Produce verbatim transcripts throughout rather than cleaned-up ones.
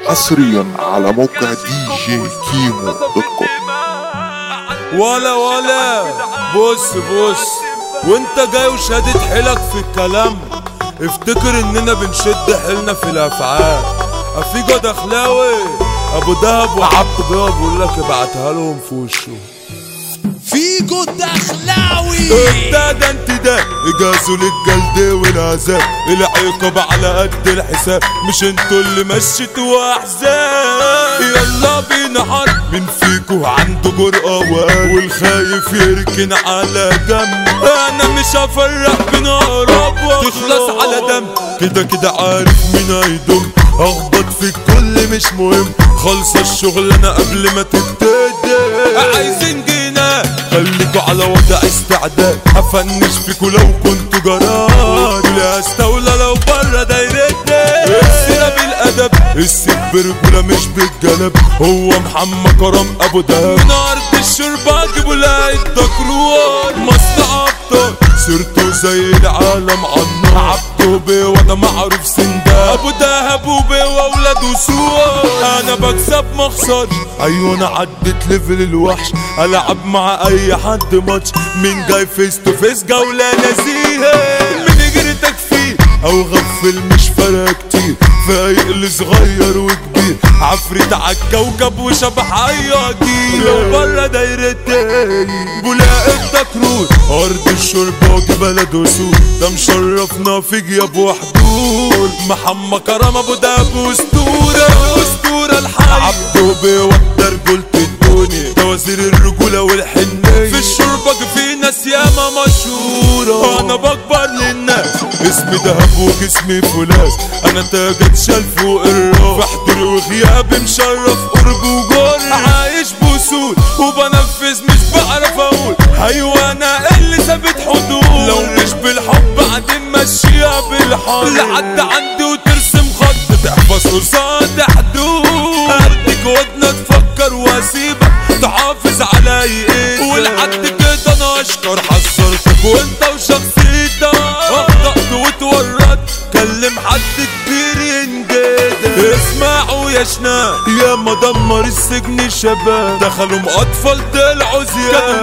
حصريا على موقع دي جي كيمو دوت كوم. ولا ولا بص بص وانت جاي وشادد حيلك في الكلام، افتكر اننا بنشد حيلنا في الافعال. افيجو دخلاوي ابو دهب وعبد بيه بقول لك ابعتها لهم في وشه. فيجو دخلاوي ده ده انت ده اجازوا للجلد والعذاب، العقاب على قد الحساب، مش انتوا اللي مشيتوا احزاب. يلا بينا حرب، مين فيكو عنده جرأة وقال والخايف يركن على جنب. انا مش هفرق بين اقرب تخلص على دم، كده كده عارف مين هيدوم. اخبط في الكل مش مهم، خلص الشغل انا قبل ما تبتدي. عايزين جينا خليكوا على وضع استعداد، هفنش فيكوا لو كنتوا جراد. لا استولى لو برا دايرتنا، السيرة بالادب، السيف برجولة مش بالجلب. هو محمد كرم ابو دهب، من ارض الشربة جيبوا لاقي الدكروان. مصنع ابطال سيرته زي العالم عالنار، عبده بيه وده معروف سندان. ابو دهب وبيه واولاده سوار، انا بكسب مخسر. ايوه انا عدت ليفل الوحش، العب مع اي حد ماتش. مين جاي فيس تو فيس جولة نزيهة، من جريتك فيه او غفل مش فارقة كتير. فايق صغير وكبير، عفريت عالكوكب وشبح اي اكيد. لو برا دايرتي بولاق التكرور، ارض الشربة وجبل دوسور. ده مشرفنا في جياب وحضور، محمد كرم ابو دهب اسطورة اسطورة الحي. عبده بيه وده رجولة الدنيا، ده وزير الرجولة والحنية. في الشربة في ناس ياما مشهورة، انا بكبر للناس اسمي دهب وجسمي فولاذ. انا تاجت شال فوق الراس، بحضر وغيابي مشرف قرب وجر. عايش بوصول وبنفذ مش بعرف اقول، ايوه انا اللي ثابت حدود. لو مش بالحب بعدين مشيها بالحب، لحد عندي وترسم خط تحفظ قصاد حدود. اديك ودنا تفكر واسيبك تحافظ علي ايه، ولحد كده انا اشكر حذرتك وانت وشخصيتك. اخطأت واتورطت، كلم حد كبير ينجدك. اسمعوا يا شناب يا ما دمر السجن الشباب، دخلوا اطفال طلعوا زياد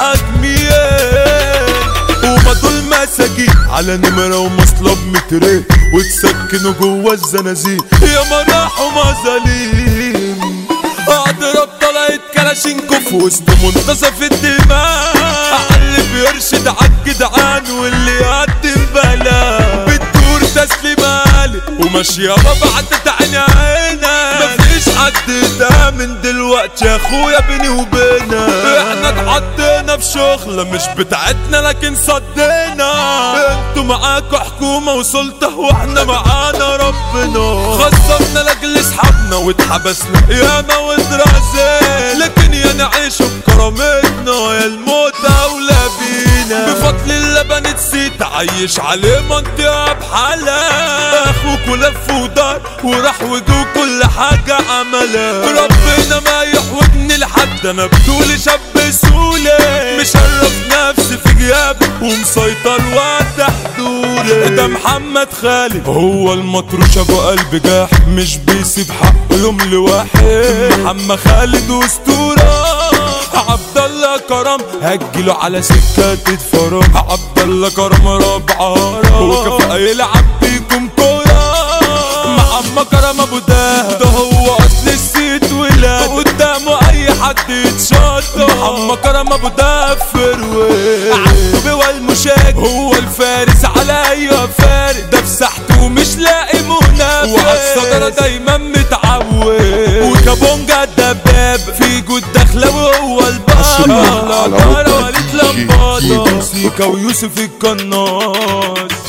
متحاكمين. وما دول مساجين على نمرة ومصلب مترين، وتسكنوا جوا الزنازين يا ما راحوا مظاليم. اضرب طلعت كلاشينكو في وسط منتصف الدماء، اللي بيرشد عالجدعان واللي يقدم بلاء. بتدور تسليمالي وماشية بعدت عيني عينا، مفيش حد تامن دلوقتي يا اخويا بيني وبينا. احنا اتحطينا في شغلة مش بتاعتنا لكن صدينا. انتوا معاكوا حكومة وسلطة واحنا معانا ربنا. خصمنا لاجل اصحابنا واتحبسنا ياما واترازينا، لكن يا نعيش بكرامتنا يا الموت اولى بينا. بفضل الله بنتسيت عايش عليه منطقة بحالها، اخوك لف ودار وراح وجو كل حاجة عملها. ربنا ما يحوجني لحد، انا بطولي شاب سولي، مشرف نفسي في غيابي ومسيطر وقت حضوري. ده محمد خالد هو المطروش ابو قلب جاح، مش بيسيب حقه يوم لواحد. محمد خالد اسطورة. عبد الله كرم هجيله على سكة تتفرج، عبد الله كرم ربعارة وكفاءة يلعب بيكم كورة. محمد كرم ابو دهب ده هو اصل السيد ولاد، قدامه اي حد يتشطر. محمد كرم ابو دهب فروي، عبده بيه والمشاك هو الفارس على اي فارس. ده في ساحته مش لاقي منافس، وعالصدرة دايما متعود. وكابونجا الدباب فيجو الدخلاوي هو البطل. وليد لمباطة سيكا ويوسف القناص.